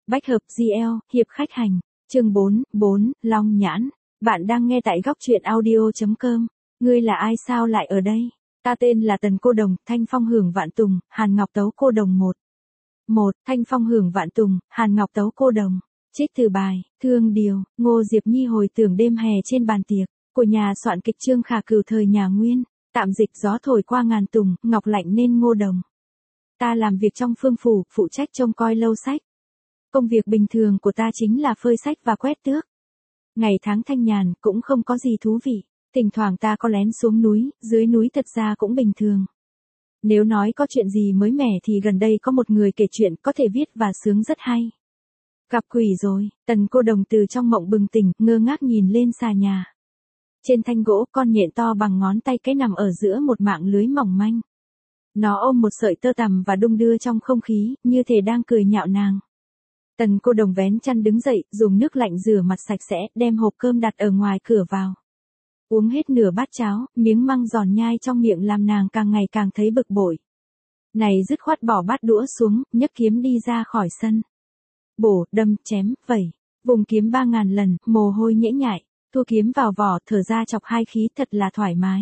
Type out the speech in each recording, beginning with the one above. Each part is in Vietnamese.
Bách hợp GL, hiệp khách hành. Chương 4, Long Nhãn. Bạn đang nghe tại góc truyện audio.com. Ngươi là ai sao lại ở đây? Ta tên là Tần Cô Đồng, Thanh Phong Hưởng Vạn Tùng, Hàn Ngọc Tấu Cô Đồng 1. Thanh Phong Hưởng Vạn Tùng, Hàn Ngọc Tấu Cô Đồng. Trích từ bài, Thương Điều, Ngô Diệp Nhi hồi tưởng đêm hè trên bàn tiệc, của nhà soạn kịch Trương Khả Cửu thời nhà Nguyên, tạm dịch gió thổi qua ngàn tùng, ngọc lạnh nên ngô đồng. Ta làm việc trong phương phủ, phụ trách trông coi lâu sách. Công việc bình thường của ta chính là phơi sách và quét tước. Ngày tháng thanh nhàn, cũng không có gì thú vị. Thỉnh thoảng ta có lén xuống núi, dưới núi thật ra cũng bình thường. Nếu nói có chuyện gì mới mẻ thì gần đây có một người kể chuyện có thể viết và sướng rất hay. Gặp quỷ rồi, Tần Cô Đồng từ trong mộng bừng tỉnh, ngơ ngác nhìn lên xà nhà. Trên thanh gỗ, con nhện to bằng ngón tay cái nằm ở giữa một mạng lưới mỏng manh. Nó ôm một sợi tơ tằm và đung đưa trong không khí, như thể đang cười nhạo nàng. Tần Cô Đồng vén chăn đứng dậy, dùng nước lạnh rửa mặt sạch sẽ, đem hộp cơm đặt ở ngoài cửa vào. Uống hết nửa bát cháo, miếng măng giòn nhai trong miệng làm nàng càng ngày càng thấy bực bội. Này dứt khoát bỏ bát đũa xuống, nhấc kiếm đi ra khỏi sân. Bổ, đâm, chém, vẩy, vùng kiếm 3000 lần, mồ hôi nhễ nhại, thu kiếm vào vỏ, thở ra chọc hai khí thật là thoải mái.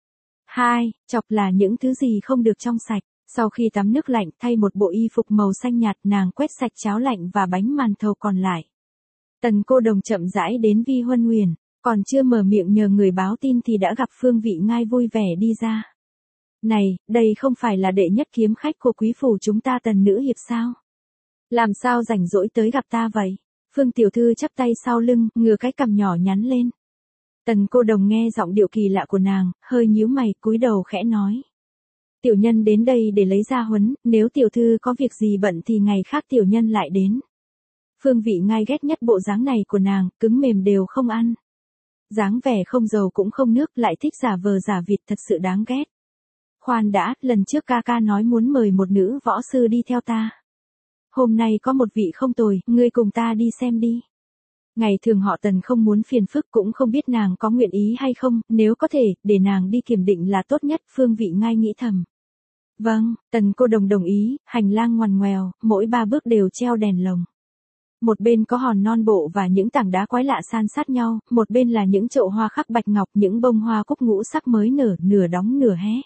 Chọc là những thứ gì không được trong sạch. Sau khi tắm nước lạnh, thay một bộ y phục màu xanh nhạt, nàng quét sạch cháo lạnh và bánh màn thầu còn lại. Tần Cô Đồng chậm rãi đến Vi Huân Huyền, còn chưa mở miệng nhờ người báo tin thì đã gặp Phương Vị Ngai vui vẻ đi ra. Này, đây không phải là đệ nhất kiếm khách của quý phủ chúng ta Tần nữ hiệp sao? Làm sao rảnh rỗi tới gặp ta vậy? Phương tiểu thư chắp tay sau lưng, ngửa cái cằm nhỏ nhắn lên. Tần Cô Đồng nghe giọng điệu kỳ lạ của nàng, hơi nhíu mày, cúi đầu khẽ nói. Tiểu nhân đến đây để lấy gia huấn, nếu tiểu thư có việc gì bận thì ngày khác tiểu nhân lại đến. Phương Vị Ngai ghét nhất bộ dáng này của nàng, cứng mềm đều không ăn. Dáng vẻ không dầu cũng không nước, lại thích giả vờ giả vịt, thật sự đáng ghét. Khoan đã, lần trước ca ca nói muốn mời một nữ võ sư đi theo ta. Hôm nay có một vị không tồi, ngươi cùng ta đi xem đi. Ngày thường họ Tần không muốn phiền phức, cũng không biết nàng có nguyện ý hay không, nếu có thể, để nàng đi kiểm định là tốt nhất, Phương Vị Ngai nghĩ thầm. Vâng, Tần Cô Đồng đồng ý, hành lang ngoằn ngoèo, mỗi 3 bước đều treo đèn lồng. Một bên có hòn non bộ và những tảng đá quái lạ san sát nhau, một bên là những chậu hoa khắc bạch ngọc, những bông hoa cúc ngũ sắc mới nở, nửa đóng nửa hé.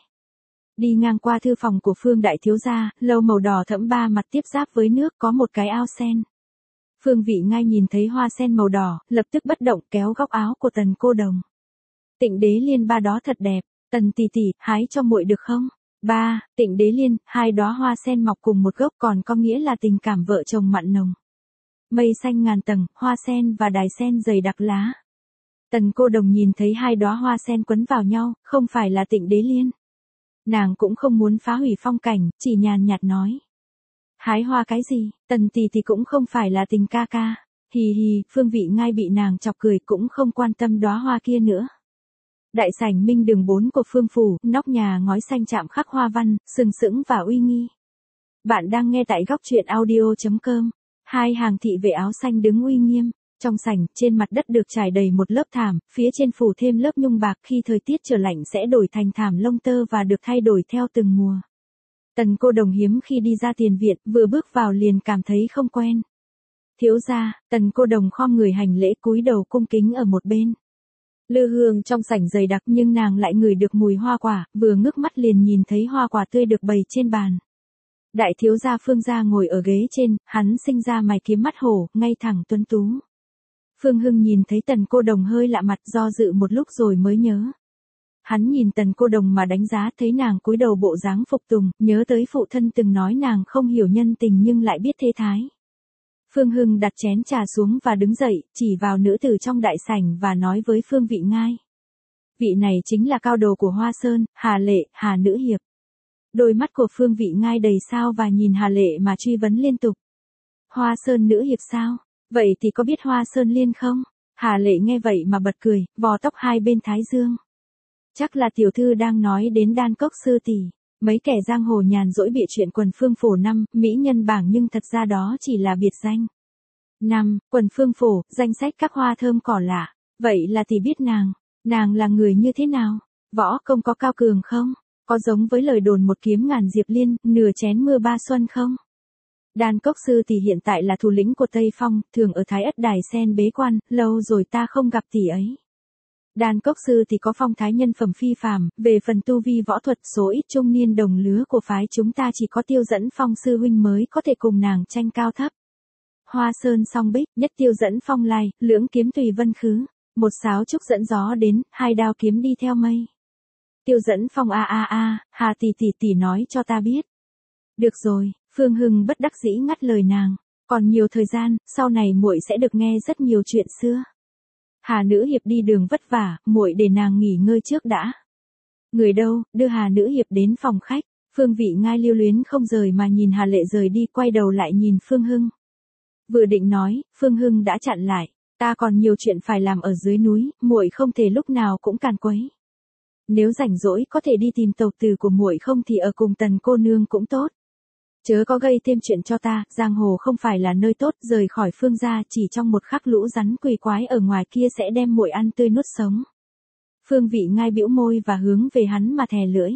Đi ngang qua thư phòng của Phương đại thiếu gia, lầu màu đỏ thẫm ba mặt tiếp giáp với nước, có một cái ao sen. Phương Vị Ngai nhìn thấy hoa sen màu đỏ, lập tức bất động kéo góc áo của Tần Cô Đồng. Tịnh Đế Liên ba đó thật đẹp, Tần tỷ tỷ, hái cho muội được không? Ba, Tịnh Đế Liên, 2 đóa hoa sen mọc cùng một gốc còn có nghĩa là tình cảm vợ chồng mặn nồng. Mây xanh ngàn tầng, hoa sen và đài sen dày đặc lá. Tần Cô Đồng nhìn thấy 2 đóa hoa sen quấn vào nhau, không phải là Tịnh Đế Liên. Nàng cũng không muốn phá hủy phong cảnh, chỉ nhàn nhạt nói. Hái hoa cái gì, Tần tỷ thì cũng không phải là tình ca ca. Hì hì, Phương Vị Ngai bị nàng chọc cười cũng không quan tâm đóa hoa kia nữa. Đại sảnh Minh đường 4 của Phương phủ, nóc nhà ngói xanh chạm khắc hoa văn, sừng sững và uy nghi. Bạn đang nghe tại góc truyện audio.com. 2 hàng thị vệ áo xanh đứng uy nghiêm. Trong sảnh, trên mặt đất được trải đầy một lớp thảm, phía trên phủ thêm lớp nhung bạc, khi thời tiết trở lạnh sẽ đổi thành thảm lông tơ và được thay đổi theo từng mùa. Tần Cô Đồng hiếm khi đi ra tiền viện, vừa bước vào liền cảm thấy không quen. Thiếu gia, Tần Cô Đồng khom người hành lễ, cúi đầu cung kính ở một bên. Lư hương trong sảnh dày đặc nhưng nàng lại ngửi được mùi hoa quả, vừa ngước mắt liền nhìn thấy hoa quả tươi được bày trên bàn. Đại thiếu gia Phương gia ngồi ở ghế trên, hắn sinh ra mày kiếm mắt hổ, ngay thẳng tuấn tú. Phương Hưng nhìn thấy Tần Cô Đồng hơi lạ mặt, do dự một lúc rồi mới nhớ. Hắn nhìn Tần Cô Đồng mà đánh giá, thấy nàng cúi đầu bộ dáng phục tùng, nhớ tới phụ thân từng nói nàng không hiểu nhân tình nhưng lại biết thế thái. Phương Hưng đặt chén trà xuống và đứng dậy, chỉ vào nữ tử trong đại sảnh và nói với Phương Vị Ngai. Vị này chính là cao đồ của Hoa Sơn, Hà Lệ, Hà nữ hiệp. Đôi mắt của Phương Vị Ngai đầy sao và nhìn Hà Lệ mà truy vấn liên tục. Hoa Sơn nữ hiệp sao? Vậy thì có biết Hoa Sơn Liên không? Hà Lệ nghe vậy mà bật cười, vò tóc hai bên thái dương. Chắc là tiểu thư đang nói đến Đan Cốc sư tỷ. Mấy kẻ giang hồ nhàn rỗi bịa chuyện quần phương phổ 5, mỹ nhân bảng nhưng thật ra đó chỉ là biệt danh. 5. Quần phương phổ, danh sách các hoa thơm cỏ lạ. Vậy là thì biết nàng là người như thế nào? Võ công có cao cường không? Có giống với lời đồn một kiếm ngàn diệp liên, nửa chén mưa ba xuân không? Đan Cốc sư tỷ hiện tại là thủ lĩnh của Tây Phong, thường ở Thái Ất Đài Sen bế quan, lâu rồi ta không gặp tỷ ấy. Đan Cốc sư tỷ có phong thái nhân phẩm phi phàm, về phần tu vi võ thuật số ít trung niên đồng lứa của phái chúng ta chỉ có Tiêu Dẫn Phong sư huynh mới có thể cùng nàng tranh cao thấp. Hoa sơn song bích, nhất tiêu dẫn phong lai, lưỡng kiếm tùy vân khứ, một sáo trúc dẫn gió đến, hai đao kiếm đi theo mây. Tiêu dẫn phong Hà tỷ nói cho ta biết. Được rồi, Phương Hưng bất đắc dĩ ngắt lời nàng, còn nhiều thời gian, sau này muội sẽ được nghe rất nhiều chuyện xưa. Hà nữ hiệp đi đường vất vả, muội để nàng nghỉ ngơi trước đã. Người đâu, đưa Hà nữ hiệp đến phòng khách. Phương Vị Ngai lưu luyến không rời mà nhìn Hà Lệ rời đi, quay đầu lại nhìn Phương Hưng. Vừa định nói, Phương Hưng đã chặn lại, ta còn nhiều chuyện phải làm ở dưới núi, muội không thể lúc nào cũng càn quấy. Nếu rảnh rỗi có thể đi tìm tộc từ của muội, không thì ở cùng Tần cô nương cũng tốt. Chớ có gây thêm chuyện cho ta, giang hồ không phải là nơi tốt, rời khỏi Phương gia chỉ trong một khắc lũ rắn quỷ quái ở ngoài kia sẽ đem muội ăn tươi nuốt sống. Phương Vị Ngai bĩu môi và hướng về hắn mà thè lưỡi.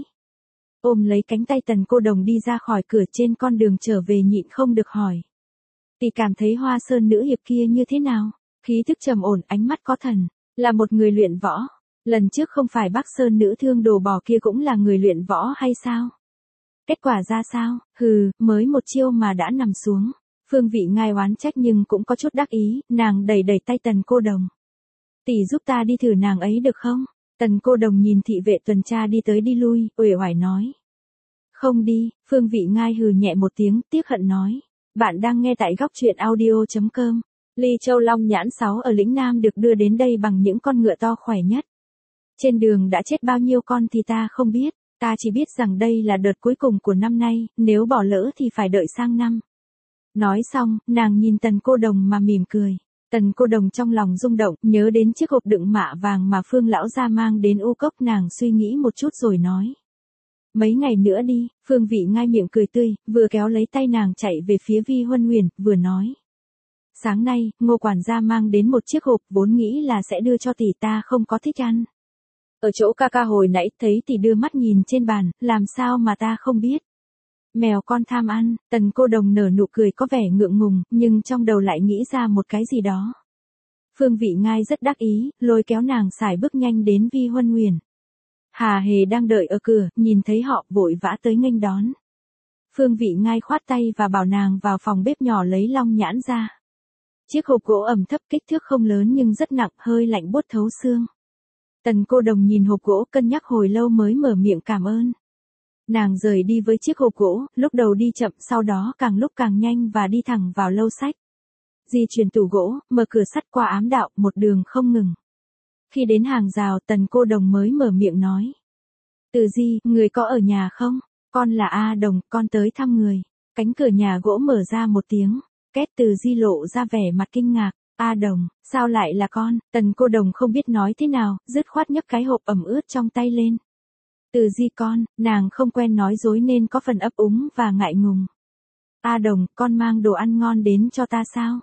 Ôm lấy cánh tay Tần cô đồng đi ra khỏi cửa, trên con đường trở về nhịn không được hỏi. Tỷ cảm thấy Hoa Sơn nữ hiệp kia như thế nào? Khí thức trầm ổn, ánh mắt có thần, là một người luyện võ. Lần trước không phải Bắc Sơn nữ thương đồ bò kia cũng là người luyện võ hay sao? Kết quả ra sao? Hừ, mới một chiêu mà đã nằm xuống. Phương Vị Ngai oán trách nhưng cũng có chút đắc ý, nàng đẩy tay Tần cô đồng. Tỷ giúp ta đi thử nàng ấy được không? Tần cô đồng nhìn thị vệ tuần tra đi tới đi lui, uể oải nói. Không đi, Phương Vị Ngai hừ nhẹ một tiếng, tiếc hận nói. Bạn đang nghe tại góc truyện audio.com. Ly Châu Long Nhãn 6 ở lĩnh Nam được đưa đến đây bằng những con ngựa to khỏe nhất. Trên đường đã chết bao nhiêu con thì ta không biết, ta chỉ biết rằng đây là đợt cuối cùng của năm nay, nếu bỏ lỡ thì phải đợi sang năm. Nói xong, nàng nhìn Tần cô đồng mà mỉm cười. Tần cô đồng trong lòng rung động, nhớ đến chiếc hộp đựng mạ vàng mà Phương lão gia mang đến U Cốc, nàng suy nghĩ một chút rồi nói. Mấy ngày nữa đi, Phương Vị Ngai miệng cười tươi, vừa kéo lấy tay nàng chạy về phía Vi Huân Huyền, vừa nói. Sáng nay, Ngô quản gia mang đến một chiếc hộp, vốn nghĩ là sẽ đưa cho tỷ, ta không có thích ăn. Ở chỗ ca ca hồi nãy thấy tỷ đưa mắt nhìn trên bàn, làm sao mà ta không biết. Mèo con tham ăn, Tần cô đồng nở nụ cười có vẻ ngượng ngùng, nhưng trong đầu lại nghĩ ra một cái gì đó. Phương Vị Ngai rất đắc ý, lôi kéo nàng sải bước nhanh đến Vi Huân Huyền. Hà Hề đang đợi ở cửa, nhìn thấy họ vội vã tới nghênh đón. Phương Vị Ngai khoát tay và bảo nàng vào phòng bếp nhỏ lấy long nhãn ra. Chiếc hộp gỗ ẩm thấp, kích thước không lớn nhưng rất nặng, hơi lạnh buốt thấu xương. Tần cô đồng nhìn hộp gỗ cân nhắc hồi lâu mới mở miệng cảm ơn. Nàng rời đi với chiếc hộp gỗ, lúc đầu đi chậm, sau đó càng lúc càng nhanh và đi thẳng vào lâu sách. Di chuyển tủ gỗ, mở cửa sắt qua ám đạo, một đường không ngừng. Khi đến hàng rào, Tần cô đồng mới mở miệng nói. Từ Di, người có ở nhà không? Con là A Đồng, con tới thăm người. Cánh cửa nhà gỗ mở ra một tiếng. Két. Từ Di lộ ra vẻ mặt kinh ngạc. A Đồng, sao lại là con? Tần cô đồng không biết nói thế nào, dứt khoát nhấc cái hộp ẩm ướt trong tay lên. Từ Di con, nàng không quen nói dối nên có phần ấp úng và ngại ngùng. A Đồng, con mang đồ ăn ngon đến cho ta sao?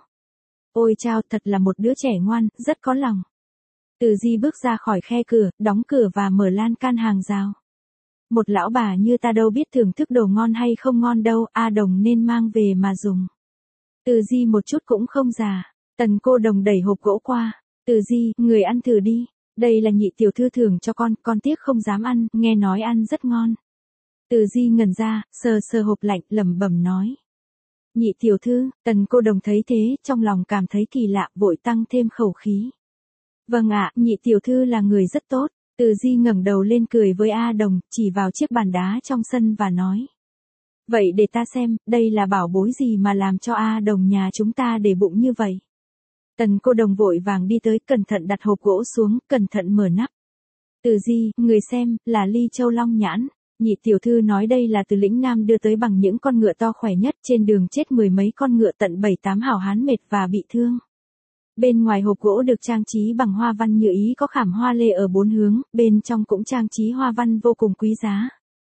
Ôi chao, thật là một đứa trẻ ngoan, rất có lòng. Từ Di bước ra khỏi khe cửa, đóng cửa và mở lan can hàng rào. Một lão bà như ta đâu biết thưởng thức đồ ngon hay không ngon đâu, A Đồng nên mang về mà dùng. Từ Di một chút cũng không già. Tần cô đồng đẩy hộp gỗ qua. Từ Di, người ăn thử đi. Đây là nhị tiểu thư thưởng cho con tiếc không dám ăn, nghe nói ăn rất ngon. Từ Di ngẩn ra, sờ hộp lạnh, lẩm bẩm nói. Nhị tiểu thư, Tần cô đồng thấy thế, trong lòng cảm thấy kỳ lạ, vội tăng thêm khẩu khí. Vâng ạ, nhị tiểu thư là người rất tốt. Từ Di ngẩng đầu lên cười với A Đồng, chỉ vào chiếc bàn đá trong sân và nói. Vậy để ta xem, đây là bảo bối gì mà làm cho A Đồng nhà chúng ta để bụng như vậy. Tần cô đồng vội vàng đi tới, cẩn thận đặt hộp gỗ xuống, cẩn thận mở nắp. Từ Di, người xem, là Ly Châu Long Nhãn. Nhị tiểu thư nói đây là từ lĩnh Nam đưa tới bằng những con ngựa to khỏe nhất, trên đường chết mười mấy con ngựa, tận 7-8 hảo hán mệt và bị thương. Bên ngoài hộp gỗ được trang trí bằng hoa văn như ý, có khảm hoa lê ở 4 hướng, bên trong cũng trang trí hoa văn vô cùng quý giá.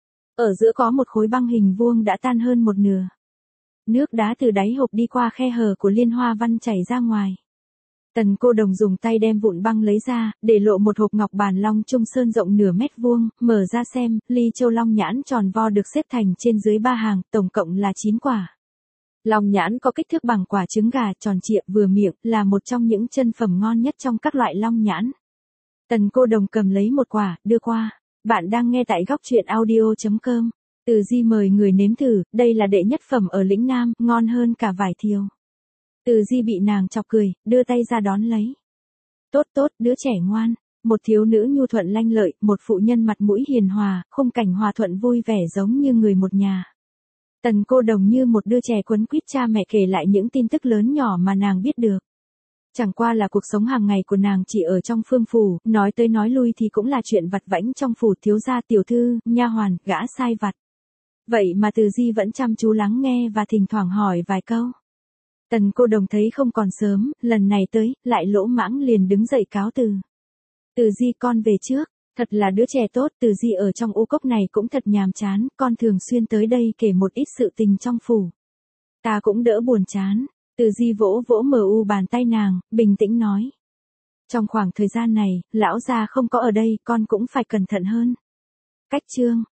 Ở giữa có một khối băng hình vuông đã tan hơn một nửa. Nước đá từ đáy hộp đi qua khe hở của liên hoa văn chảy ra ngoài. Tần cô đồng dùng tay đem vụn băng lấy ra, để lộ một hộp ngọc bàn long trung sơn rộng nửa mét vuông, mở ra xem, Ly Châu Long Nhãn tròn vo được xếp thành trên dưới 3 hàng, tổng cộng là 9 quả. Long nhãn có kích thước bằng quả trứng gà, tròn trịa vừa miệng, là một trong những chân phẩm ngon nhất trong các loại long nhãn. Tần cô đồng cầm lấy một quả, đưa qua. Bạn đang nghe tại góc truyện audio.com. Từ Di mời người nếm thử, đây là đệ nhất phẩm ở lĩnh Nam, ngon hơn cả vải thiều. Từ Di bị nàng chọc cười, đưa tay ra đón lấy. Tốt tốt, đứa trẻ ngoan. Một thiếu nữ nhu thuận lanh lợi, một phụ nhân mặt mũi hiền hòa, khung cảnh hòa thuận vui vẻ giống như người một nhà. Tần cô đồng như một đứa trẻ quấn quýt cha mẹ kể lại những tin tức lớn nhỏ mà nàng biết được. Chẳng qua là cuộc sống hàng ngày của nàng chỉ ở trong phương phủ, nói tới nói lui thì cũng là chuyện vặt vãnh trong phủ, thiếu gia, tiểu thư, nha hoàn, gã sai vặt. Vậy mà Từ Di vẫn chăm chú lắng nghe và thỉnh thoảng hỏi vài câu. Tần cô đồng thấy không còn sớm, lần này tới, lại lỗ mãng liền đứng dậy cáo từ. Từ Di, con về trước. Thật là đứa trẻ tốt. Từ Di ở trong u cốc này cũng thật nhàm chán, con thường xuyên tới đây kể một ít sự tình trong phủ. Ta cũng đỡ buồn chán. Từ Di vỗ vỗ mờ u bàn tay nàng, bình tĩnh nói. Trong khoảng thời gian này, lão gia không có ở đây, con cũng phải cẩn thận hơn. Cách chương.